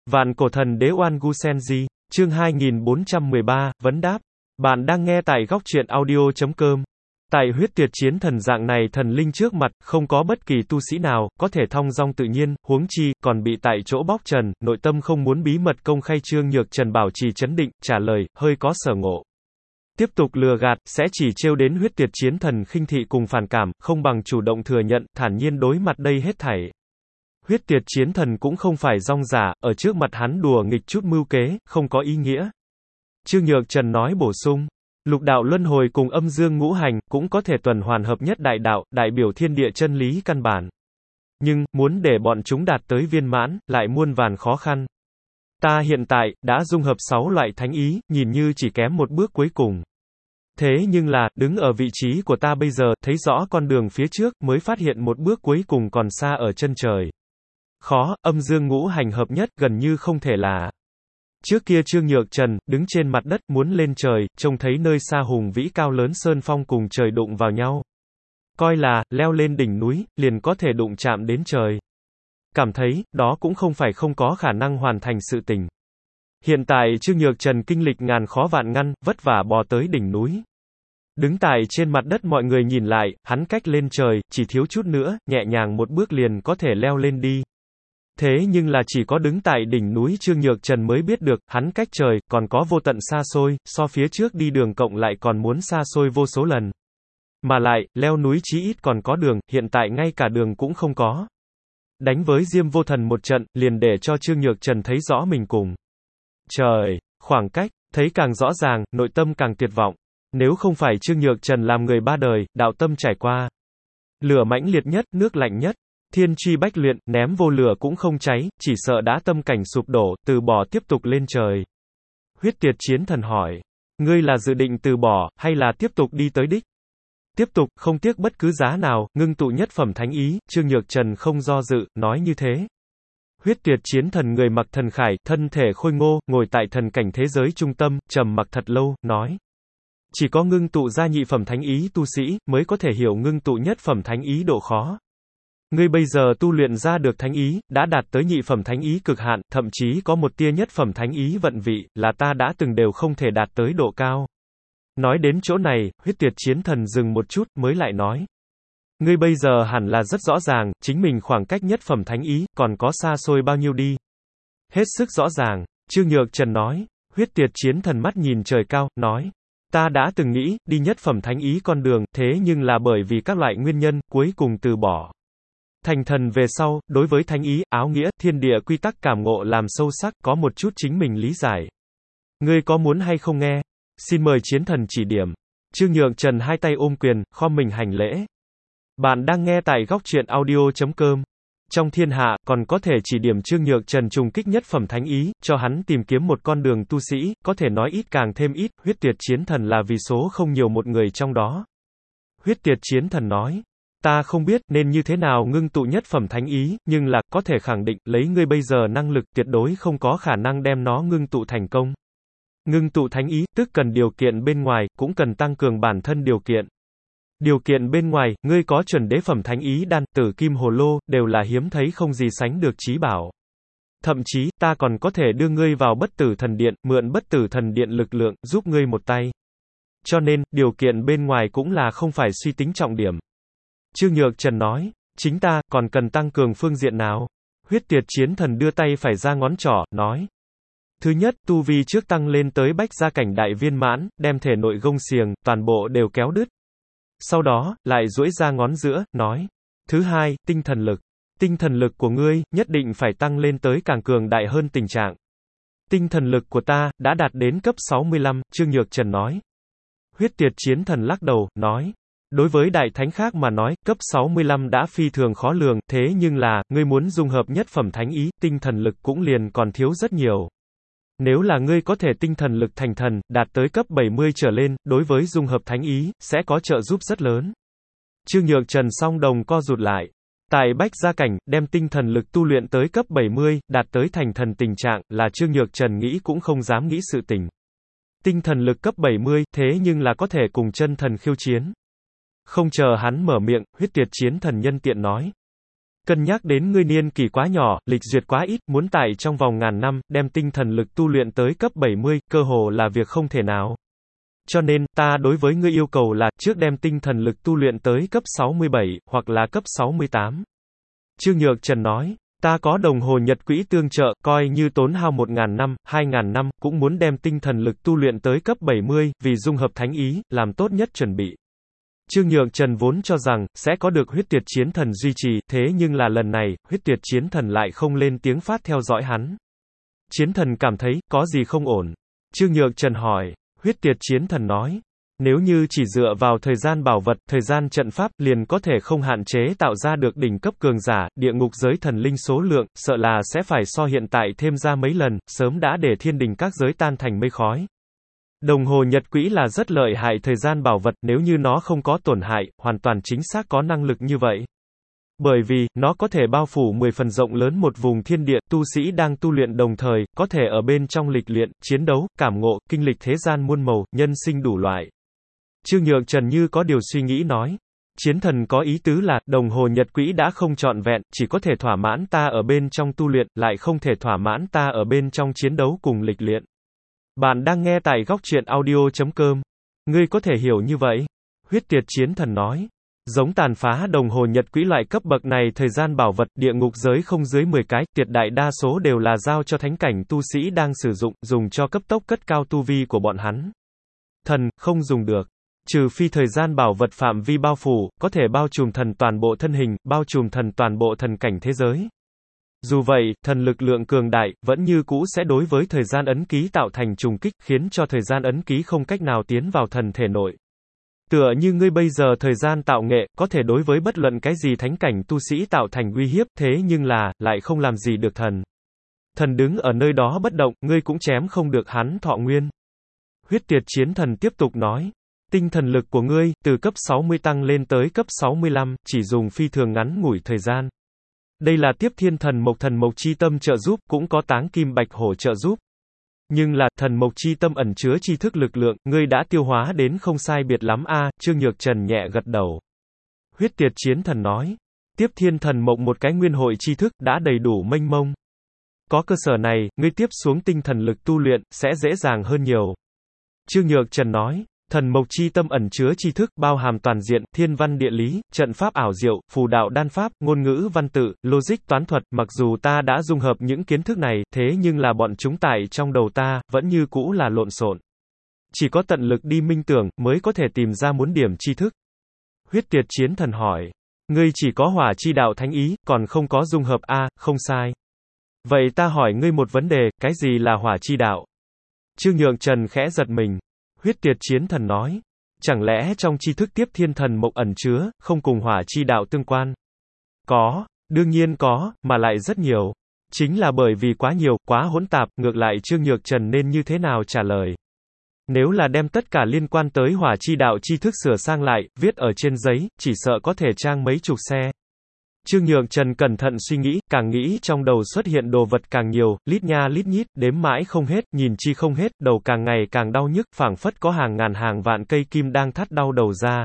Vạn cổ thần đế Oan Gu Senji, chương 2413, vấn đáp. Bạn đang nghe tại góc truyện audio.com. Tại huyết tuyệt chiến thần dạng này thần linh trước mặt, không có bất kỳ tu sĩ nào, có thể thong dong tự nhiên, huống chi, còn bị tại chỗ bóc trần, nội tâm không muốn bí mật công khai Trương Nhược Trần bảo trì trấn định, trả lời, hơi có sở ngộ. Tiếp tục lừa gạt, sẽ chỉ trêu đến huyết tuyệt chiến thần khinh thị cùng phản cảm, không bằng chủ động thừa nhận, thản nhiên đối mặt đây hết thảy. Huyết tuyệt chiến thần cũng không phải rong giả, ở trước mặt hắn đùa nghịch chút mưu kế, không có ý nghĩa. Trương Nhược Trần nói bổ sung, lục đạo luân hồi cùng âm dương ngũ hành, cũng có thể tuần hoàn hợp nhất đại đạo, đại biểu thiên địa chân lý căn bản. Nhưng, muốn để bọn chúng đạt tới viên mãn, lại muôn vàn khó khăn. Ta hiện tại, đã dung hợp 6 loại thánh ý, nhìn như chỉ kém một bước cuối cùng. Thế nhưng là, đứng ở vị trí của ta bây giờ, thấy rõ con đường phía trước, mới phát hiện một bước cuối cùng còn xa ở chân trời. Khó, âm dương ngũ hành hợp nhất, gần như không thể là. Trước kia Trương Nhược Trần, đứng trên mặt đất, muốn lên trời, trông thấy nơi xa hùng vĩ cao lớn sơn phong cùng trời đụng vào nhau. Coi là, leo lên đỉnh núi, liền có thể đụng chạm đến trời. Cảm thấy, đó cũng không phải không có khả năng hoàn thành sự tình. Hiện tại Trương Nhược Trần kinh lịch ngàn khó vạn ngăn, vất vả bò tới đỉnh núi. Đứng tại trên mặt đất mọi người nhìn lại, hắn cách lên trời, chỉ thiếu chút nữa, nhẹ nhàng một bước liền có thể leo lên đi. Thế nhưng là chỉ có đứng tại đỉnh núi Trương Nhược Trần mới biết được, hắn cách trời, còn có vô tận xa xôi, so phía trước đi đường cộng lại còn muốn xa xôi vô số lần. Mà lại, leo núi chí ít còn có đường, hiện tại ngay cả đường cũng không có. Đánh với Diêm Vô Thần một trận, liền để cho Trương Nhược Trần thấy rõ mình cùng trời, khoảng cách, thấy càng rõ ràng, nội tâm càng tuyệt vọng. Nếu không phải Trương Nhược Trần làm người ba đời, đạo tâm trải qua lửa mãnh liệt nhất, nước lạnh nhất, thiên truy bách luyện, ném vô lửa cũng không cháy, chỉ sợ đã tâm cảnh sụp đổ, từ bỏ tiếp tục lên trời. Huyết tuyệt chiến thần hỏi, ngươi là dự định từ bỏ, hay là tiếp tục đi tới đích? Tiếp tục, không tiếc bất cứ giá nào, ngưng tụ nhất phẩm thánh ý, Trương Nhược Trần không do dự, nói như thế. Huyết tuyệt chiến thần người mặc thần khải, thân thể khôi ngô, ngồi tại thần cảnh thế giới trung tâm, trầm mặc thật lâu, nói. Chỉ có ngưng tụ ra nhị phẩm thánh ý tu sĩ, mới có thể hiểu ngưng tụ nhất phẩm thánh ý độ khó. Ngươi bây giờ tu luyện ra được thánh ý, đã đạt tới nhị phẩm thánh ý cực hạn, thậm chí có một tia nhất phẩm thánh ý vận vị, là ta đã từng đều không thể đạt tới độ cao. Nói đến chỗ này, huyết tuyệt chiến thần dừng một chút, mới lại nói. Ngươi bây giờ hẳn là rất rõ ràng, chính mình khoảng cách nhất phẩm thánh ý, còn có xa xôi bao nhiêu đi. Hết sức rõ ràng, Trương Nhược Trần nói, huyết tuyệt chiến thần mắt nhìn trời cao, nói. Ta đã từng nghĩ, đi nhất phẩm thánh ý con đường, thế nhưng là bởi vì các loại nguyên nhân, cuối cùng từ bỏ. Thành thần về sau, đối với thánh ý, áo nghĩa, thiên địa quy tắc cảm ngộ làm sâu sắc, có một chút chính mình lý giải. Ngươi có muốn hay không nghe? Xin mời chiến thần chỉ điểm. Trương Nhược Trần hai tay ôm quyền, khom mình hành lễ. Bạn đang nghe tại góc truyện audio.com. Trong thiên hạ, còn có thể chỉ điểm Trương Nhược Trần trùng kích nhất phẩm thánh ý, cho hắn tìm kiếm một con đường tu sĩ, có thể nói ít càng thêm ít, huyết tuyệt chiến thần là vì số không nhiều một người trong đó. Huyết tuyệt chiến thần nói. Ta không biết nên như thế nào ngưng tụ nhất phẩm thánh ý, nhưng là, có thể khẳng định, lấy ngươi bây giờ năng lực, tuyệt đối không có khả năng đem nó ngưng tụ thành công. Ngưng tụ thánh ý, tức cần điều kiện bên ngoài, cũng cần tăng cường bản thân điều kiện. Điều kiện bên ngoài, ngươi có chuẩn đế phẩm thánh ý đan, tử kim hồ lô, đều là hiếm thấy không gì sánh được chí bảo. Thậm chí, ta còn có thể đưa ngươi vào bất tử thần điện, mượn bất tử thần điện lực lượng, giúp ngươi một tay. Cho nên, điều kiện bên ngoài cũng là không phải suy tính trọng điểm. Trương Nhược Trần nói, chính ta, còn cần tăng cường phương diện nào? Huyết tuyệt chiến thần đưa tay phải ra ngón trỏ, nói. Thứ nhất, tu vi trước tăng lên tới bách gia cảnh đại viên mãn, đem thể nội gông xiềng, toàn bộ đều kéo đứt. Sau đó, lại duỗi ra ngón giữa, nói. Thứ hai, tinh thần lực. Tinh thần lực của ngươi, nhất định phải tăng lên tới càng cường đại hơn tình trạng. Tinh thần lực của ta, đã đạt đến cấp 65, Trương Nhược Trần nói. Huyết tuyệt chiến thần lắc đầu, nói. Đối với đại thánh khác mà nói, cấp 65 đã phi thường khó lường, thế nhưng là, ngươi muốn dung hợp nhất phẩm thánh ý, tinh thần lực cũng liền còn thiếu rất nhiều. Nếu là ngươi có thể tinh thần lực thành thần, đạt tới cấp 70 trở lên, đối với dung hợp thánh ý, sẽ có trợ giúp rất lớn. Trương Nhược Trần song đồng co rụt lại. Tại bách gia cảnh, đem tinh thần lực tu luyện tới cấp 70, đạt tới thành thần tình trạng, là Trương Nhược Trần nghĩ cũng không dám nghĩ sự tình. Tinh thần lực cấp 70, thế nhưng là có thể cùng chân thần khiêu chiến. Không chờ hắn mở miệng, huyết tuyệt chiến thần nhân tiện nói. Cân nhắc đến ngươi niên kỷ quá nhỏ, lịch duyệt quá ít, muốn tại trong vòng ngàn năm, đem tinh thần lực tu luyện tới cấp 70, cơ hồ là việc không thể nào. Cho nên, ta đối với ngươi yêu cầu là, trước đem tinh thần lực tu luyện tới cấp 67, hoặc là cấp 68. Trương Nhược Trần nói, ta có đồng hồ nhật quỹ tương trợ, coi như tốn hao 1.000 năm, 2.000 năm, cũng muốn đem tinh thần lực tu luyện tới cấp 70, vì dung hợp thánh ý, làm tốt nhất chuẩn bị. Trương Nhược Trần vốn cho rằng, sẽ có được huyết tuyệt chiến thần duy trì, thế nhưng là lần này, huyết tuyệt chiến thần lại không lên tiếng phát theo dõi hắn. Chiến thần cảm thấy, có gì không ổn? Trương Nhược Trần hỏi, huyết tuyệt chiến thần nói, nếu như chỉ dựa vào thời gian bảo vật, thời gian trận pháp, liền có thể không hạn chế tạo ra được đỉnh cấp cường giả, địa ngục giới thần linh số lượng, sợ là sẽ phải so hiện tại thêm ra mấy lần, sớm đã để thiên đình các giới tan thành mây khói. Đồng hồ nhật quỹ là rất lợi hại thời gian bảo vật, nếu như nó không có tổn hại, hoàn toàn chính xác có năng lực như vậy. Bởi vì, nó có thể bao phủ 10 phần rộng lớn một vùng thiên địa, tu sĩ đang tu luyện đồng thời, có thể ở bên trong lịch luyện, chiến đấu, cảm ngộ, kinh lịch thế gian muôn màu, nhân sinh đủ loại. Trương Nhược Trần như có điều suy nghĩ nói. Chiến thần có ý tứ là, đồng hồ nhật quỹ đã không trọn vẹn, chỉ có thể thỏa mãn ta ở bên trong tu luyện, lại không thể thỏa mãn ta ở bên trong chiến đấu cùng lịch luyện. Bạn đang nghe tại góc truyện audio.com. Ngươi có thể hiểu như vậy? Huyết tuyệt chiến thần nói. Giống tàn phá đồng hồ nhật quỹ loại cấp bậc này thời gian bảo vật địa ngục giới không dưới 10 cái, tuyệt đại đa số đều là giao cho thánh cảnh tu sĩ đang sử dụng, dùng cho cấp tốc cất cao tu vi của bọn hắn. Thần, không dùng được. Trừ phi thời gian bảo vật phạm vi bao phủ, có thể bao trùm thần toàn bộ thân hình, bao trùm thần toàn bộ thần cảnh thế giới. Dù vậy, thần lực lượng cường đại, vẫn như cũ sẽ đối với thời gian ấn ký tạo thành trùng kích, khiến cho thời gian ấn ký không cách nào tiến vào thần thể nội. Tựa như ngươi bây giờ thời gian tạo nghệ, có thể đối với bất luận cái gì thánh cảnh tu sĩ tạo thành uy hiếp, thế nhưng là, lại không làm gì được thần. Thần đứng ở nơi đó bất động, ngươi cũng chém không được hắn thọ nguyên. Huyết tuyệt chiến thần tiếp tục nói. Tinh thần lực của ngươi, từ cấp 60 tăng lên tới cấp 65, chỉ dùng phi thường ngắn ngủi thời gian. Đây là tiếp thiên thần mộc chi tâm trợ giúp, cũng có táng kim bạch hổ trợ giúp. Nhưng là, thần mộc chi tâm ẩn chứa tri thức lực lượng, ngươi đã tiêu hóa đến không sai biệt lắm a. Trương Nhược Trần nhẹ gật đầu. Huyết tuyệt chiến thần nói. Tiếp thiên thần mộc một cái nguyên hội tri thức, đã đầy đủ mênh mông. Có cơ sở này, ngươi tiếp xuống tinh thần lực tu luyện, sẽ dễ dàng hơn nhiều. Trương Nhược Trần nói. Thần mộc chi tâm ẩn chứa tri thức, bao hàm toàn diện, thiên văn địa lý, trận pháp ảo diệu, phù đạo đan pháp, ngôn ngữ văn tự, logic toán thuật, mặc dù ta đã dung hợp những kiến thức này, thế nhưng là bọn chúng tại trong đầu ta, vẫn như cũ là lộn xộn. Chỉ có tận lực đi minh tưởng, mới có thể tìm ra muốn điểm tri thức. Huyết tuyệt chiến thần hỏi. Ngươi chỉ có hỏa chi đạo thánh ý, còn không có dung hợp a, không sai. Vậy ta hỏi ngươi một vấn đề, cái gì là hỏa chi đạo? Trương Nhược Trần khẽ giật mình. Huyết tuyệt chiến thần nói, chẳng lẽ trong tri thức tiếp thiên thần mộc ẩn chứa, không cùng hỏa chi đạo tương quan? Có, đương nhiên có, mà lại rất nhiều. Chính là bởi vì quá nhiều, quá hỗn tạp, ngược lại Trương Nhược Trần nên như thế nào trả lời? Nếu là đem tất cả liên quan tới hỏa chi đạo tri thức sửa sang lại, viết ở trên giấy, chỉ sợ có thể trang mấy chục xe. Trương Nhược Trần cẩn thận suy nghĩ, càng nghĩ trong đầu xuất hiện đồ vật càng nhiều, lít nha lít nhít, đếm mãi không hết, nhìn chi không hết, đầu càng ngày càng đau nhức, phảng phất có hàng ngàn hàng vạn cây kim đang thắt đau đầu ra.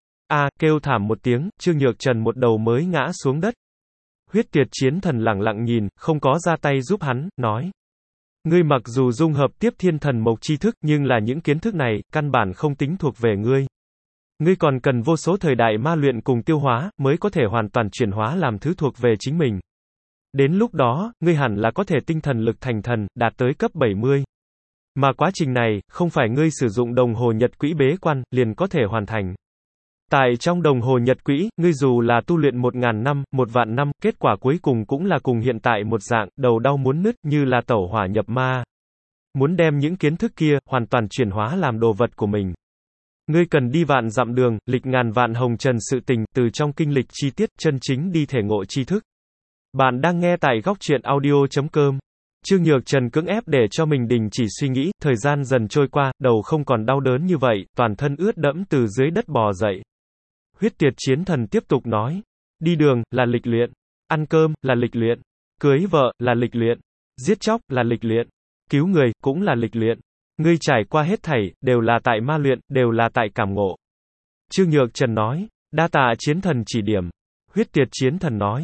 Kêu thảm một tiếng, Trương Nhược Trần một đầu mới ngã xuống đất. Huyết tuyệt chiến thần lặng lặng nhìn, không có ra tay giúp hắn, nói. Ngươi mặc dù dung hợp tiếp thiên thần mộc tri thức, nhưng là những kiến thức này, căn bản không tính thuộc về ngươi. Ngươi còn cần vô số thời đại ma luyện cùng tiêu hóa, mới có thể hoàn toàn chuyển hóa làm thứ thuộc về chính mình. Đến lúc đó, ngươi hẳn là có thể tinh thần lực thành thần, đạt tới cấp 70. Mà quá trình này, không phải ngươi sử dụng đồng hồ nhật quỹ bế quan, liền có thể hoàn thành. Tại trong đồng hồ nhật quỹ, ngươi dù là tu luyện 1.000 năm, 1.000 năm, kết quả cuối cùng cũng là cùng hiện tại một dạng, đầu đau muốn nứt, như là tẩu hỏa nhập ma. Muốn đem những kiến thức kia, hoàn toàn chuyển hóa làm đồ vật của mình. Ngươi cần đi vạn dặm đường, lịch ngàn vạn hồng trần sự tình, từ trong kinh lịch chi tiết, chân chính đi thể ngộ tri thức. Bạn đang nghe tại góc truyện audio.com. Trương Nhược Trần cưỡng ép để cho mình đình chỉ suy nghĩ, thời gian dần trôi qua, đầu không còn đau đớn như vậy, toàn thân ướt đẫm từ dưới đất bò dậy. Huyết tuyệt chiến thần tiếp tục nói. Đi đường, là lịch luyện. Ăn cơm, là lịch luyện. Cưới vợ, là lịch luyện. Giết chóc, là lịch luyện. Cứu người, cũng là lịch luyện. Ngươi trải qua hết thảy, đều là tại ma luyện, đều là tại cảm ngộ. Trương Nhược Trần nói, đa tạ chiến thần chỉ điểm. Huyết tuyệt chiến thần nói,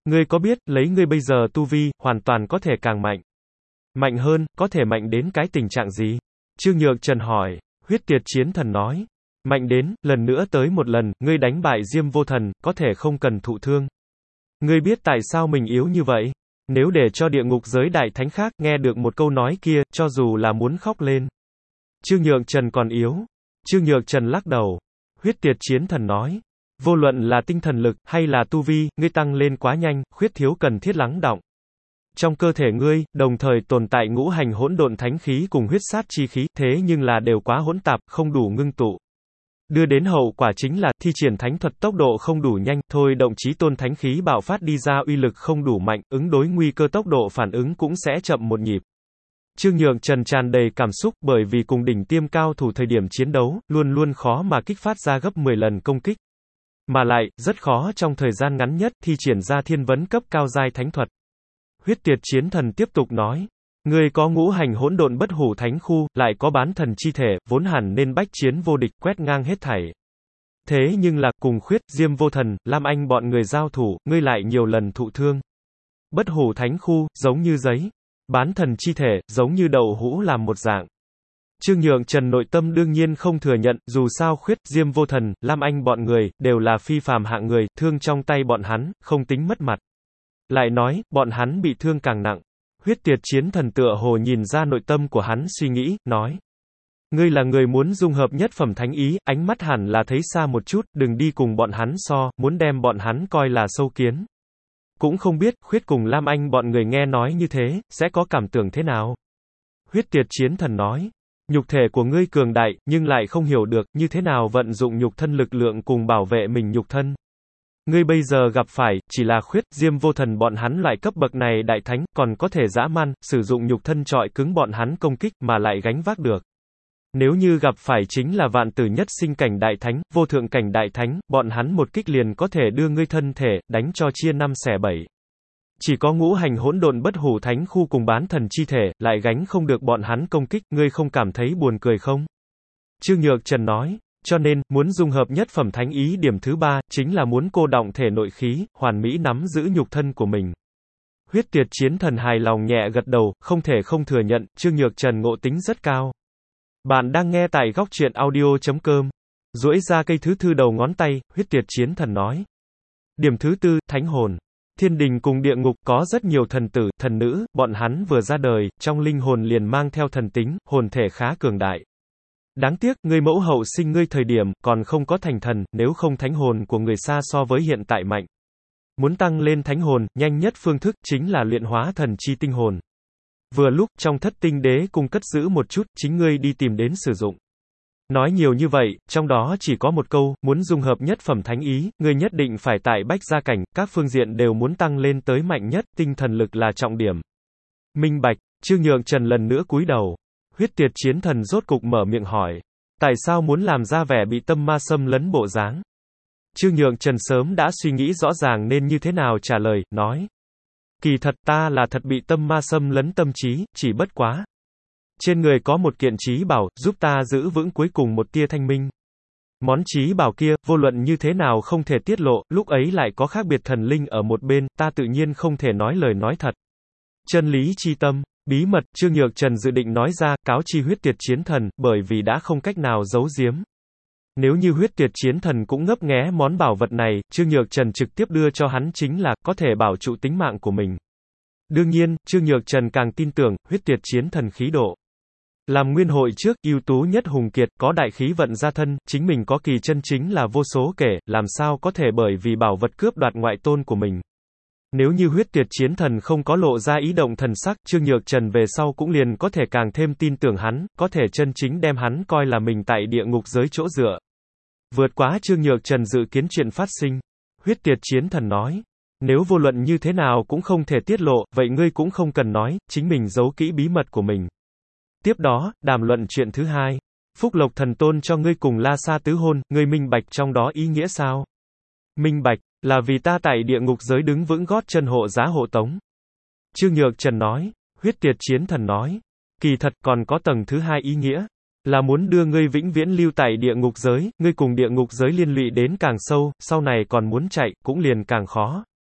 Ngươi có biết, lấy ngươi bây giờ tu vi, hoàn toàn có thể càng mạnh. Mạnh hơn, có thể mạnh đến cái tình trạng gì? Trương Nhược Trần hỏi. Huyết Tiệt Chiến Thần nói. Mạnh đến, lần nữa tới một lần, ngươi đánh bại Diêm Vô Thần, có thể không cần thụ thương. Ngươi biết tại sao mình yếu như vậy? Nếu để cho địa ngục giới đại thánh khác nghe được một câu nói kia, cho dù là muốn khóc lên. Trương Nhược Trần còn yếu. Trương Nhược Trần lắc đầu. Huyết Tiệt Chiến Thần nói. Vô luận là tinh thần lực, hay là tu vi, ngươi tăng lên quá nhanh, khuyết thiếu cần thiết lắng đọng. Trong cơ thể ngươi, đồng thời tồn tại ngũ hành hỗn độn thánh khí cùng huyết sát chi khí, thế nhưng là đều quá hỗn tạp, không đủ ngưng tụ. Đưa đến hậu quả chính là, thi triển thánh thuật tốc độ không đủ nhanh, thôi động chí tôn thánh khí bạo phát đi ra uy lực không đủ mạnh, ứng đối nguy cơ tốc độ phản ứng cũng sẽ chậm một nhịp. Trương Nhược Trần tràn đầy cảm xúc, bởi vì cùng đỉnh tiêm cao thủ thời điểm chiến đấu, luôn luôn khó mà kích phát ra gấp 10 lần công kích. Mà lại, rất khó trong thời gian ngắn nhất, thi triển ra thiên vấn cấp cao giai thánh thuật. Huyết Tiệt Chiến Thần tiếp tục nói. Ngươi có ngũ hành hỗn độn bất hủ thánh khu, lại có bán thần chi thể, vốn hẳn nên bách chiến vô địch, quét ngang hết thảy. Thế nhưng là, cùng Khuyết, Diêm Vô Thần, Lam Anh bọn người giao thủ, ngươi lại nhiều lần thụ thương. Bất hủ thánh khu, giống như giấy. Bán thần chi thể, giống như đậu hũ làm một dạng. Trương Nhược Trần nội tâm đương nhiên không thừa nhận, dù sao Khuyết, Diêm Vô Thần, Lam Anh bọn người, đều là phi phàm hạng người, thương trong tay bọn hắn, không tính mất mặt. Lại nói, bọn hắn bị thương càng nặng. Huyết Tiệt Chiến Thần tựa hồ nhìn ra nội tâm của hắn suy nghĩ, nói. Ngươi là người muốn dung hợp nhất phẩm thánh ý, ánh mắt hẳn là thấy xa một chút, đừng đi cùng bọn hắn so, muốn đem bọn hắn coi là sâu kiến. Cũng không biết, Khuyết cùng Lam Anh bọn người nghe nói như thế, sẽ có cảm tưởng thế nào? Huyết Tiệt Chiến Thần nói. Nhục thể của ngươi cường đại, nhưng lại không hiểu được, như thế nào vận dụng nhục thân lực lượng cùng bảo vệ mình nhục thân. Ngươi bây giờ gặp phải, chỉ là Khuyết, Diêm Vô Thần bọn hắn loại cấp bậc này đại thánh, còn có thể dã man, sử dụng nhục thân trọi cứng bọn hắn công kích, mà lại gánh vác được. Nếu như gặp phải chính là vạn tử nhất sinh cảnh đại thánh, vô thượng cảnh đại thánh, bọn hắn một kích liền có thể đưa ngươi thân thể, đánh cho chia 5 xẻ 7. Chỉ có ngũ hành hỗn độn bất hủ thánh khu cùng bán thần chi thể, lại gánh không được bọn hắn công kích, ngươi không cảm thấy buồn cười không? Trương Nhược Trần nói. Cho nên, muốn dung hợp nhất phẩm thánh ý điểm thứ 3, chính là muốn cô đọng thể nội khí, hoàn mỹ nắm giữ nhục thân của mình. Huyết Tiệt Chiến Thần hài lòng nhẹ gật đầu, không thể không thừa nhận, Trương Nhược Trần ngộ tính rất cao. Bạn đang nghe tại góc truyện audio.com. Duỗi ra cây thứ thư đầu ngón tay, Huyết Tiệt Chiến Thần nói. Điểm thứ 4, thánh hồn. Thiên đình cùng địa ngục có rất nhiều thần tử, thần nữ, bọn hắn vừa ra đời, trong linh hồn liền mang theo thần tính, hồn thể khá cường đại. Đáng tiếc, ngươi mẫu hậu sinh ngươi thời điểm, còn không có thành thần, nếu không thánh hồn của người xa so với hiện tại mạnh. Muốn tăng lên thánh hồn, nhanh nhất phương thức, chính là luyện hóa thần chi tinh hồn. Vừa lúc, trong Thất Tinh Đế cung cất giữ một chút, chính ngươi đi tìm đến sử dụng. Nói nhiều như vậy, trong đó chỉ có một câu, muốn dung hợp nhất phẩm thánh ý, ngươi nhất định phải tại bách gia cảnh, các phương diện đều muốn tăng lên tới mạnh nhất, tinh thần lực là trọng điểm. Minh bạch, Trương Nhược Trần lần nữa cúi đầu. Huyết Tiệt Chiến Thần rốt cục mở miệng hỏi. Tại sao muốn làm ra vẻ bị tâm ma xâm lấn bộ dáng? Trương Nhược Trần sớm đã suy nghĩ rõ ràng nên như thế nào trả lời, nói. Kỳ thật ta là thật bị tâm ma xâm lấn tâm trí, chỉ bất quá. Trên người có một kiện trí bảo, giúp ta giữ vững cuối cùng một tia thanh minh. Món trí bảo kia, vô luận như thế nào không thể tiết lộ, lúc ấy lại có khác biệt thần linh ở một bên, ta tự nhiên không thể nói lời nói thật. Chân lý chi tâm. Bí mật, Trương Nhược Trần dự định nói ra, cáo chi Huyết Tiệt Chiến Thần, bởi vì đã không cách nào giấu giếm. Nếu như Huyết Tiệt Chiến Thần cũng ngấp nghé món bảo vật này, Trương Nhược Trần trực tiếp đưa cho hắn chính là, có thể bảo trụ tính mạng của mình. Đương nhiên, Trương Nhược Trần càng tin tưởng, Huyết Tiệt Chiến Thần khí độ. Làm nguyên hội trước, ưu tú nhất hùng kiệt, có đại khí vận gia thân, chính mình có kỳ chân chính là vô số kể, làm sao có thể bởi vì bảo vật cướp đoạt ngoại tôn của mình. Nếu như Huyết Tiệt Chiến Thần không có lộ ra ý động thần sắc, Trương Nhược Trần về sau cũng liền có thể càng thêm tin tưởng hắn, có thể chân chính đem hắn coi là mình tại địa ngục giới chỗ dựa. Vượt quá Trương Nhược Trần dự kiến chuyện phát sinh. Huyết Tiệt Chiến Thần nói. Nếu vô luận như thế nào cũng không thể tiết lộ, vậy ngươi cũng không cần nói, chính mình giấu kỹ bí mật của mình. Tiếp đó, đàm luận chuyện thứ 2. Phúc Lộc Thần Tôn cho ngươi cùng La Sa tứ hôn, ngươi minh bạch trong đó ý nghĩa sao? Minh bạch. Là vì ta tại địa ngục giới đứng vững gót chân hộ giá hộ tống. Trương Nhược Trần nói. Huyết Tiệt Chiến Thần nói. Kỳ thật còn có tầng thứ 2 ý nghĩa. Là muốn đưa ngươi vĩnh viễn lưu tại địa ngục giới, ngươi cùng địa ngục giới liên lụy đến càng sâu, sau này còn muốn chạy, cũng liền càng khó.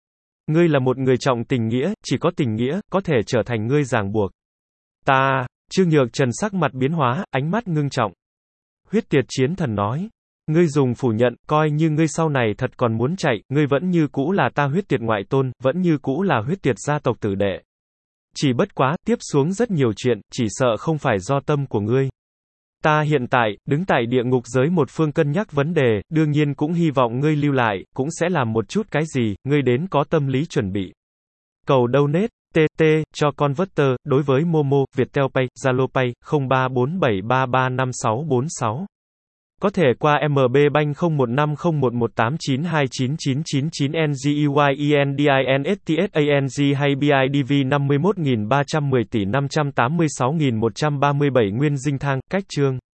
Ngươi là một người trọng tình nghĩa, chỉ có tình nghĩa, có thể trở thành ngươi ràng buộc. Trương Nhược Trần sắc mặt biến hóa, ánh mắt ngưng trọng. Huyết Tiệt Chiến Thần nói. Ngươi dùng phủ nhận, coi như ngươi sau này thật còn muốn chạy, ngươi vẫn như cũ là ta huyết tiệt ngoại tôn, vẫn như cũ là huyết tiệt gia tộc tử đệ. Chỉ bất quá, tiếp xuống rất nhiều chuyện, chỉ sợ không phải do tâm của ngươi. Ta hiện tại, đứng tại địa ngục giới một phương cân nhắc vấn đề, đương nhiên cũng hy vọng ngươi lưu lại, cũng sẽ làm một chút cái gì, ngươi đến có tâm lý chuẩn bị. Cầu donate, TT, cho Converter, đối với Momo, Viettel Pay, Zalo Pay, 0347335646. Có thể qua MB Bank 01501189299999 NGEYENDINSTSANG hay BIDV 51310 tỷ 586137 Nguyên Dinh Thang, cách chương.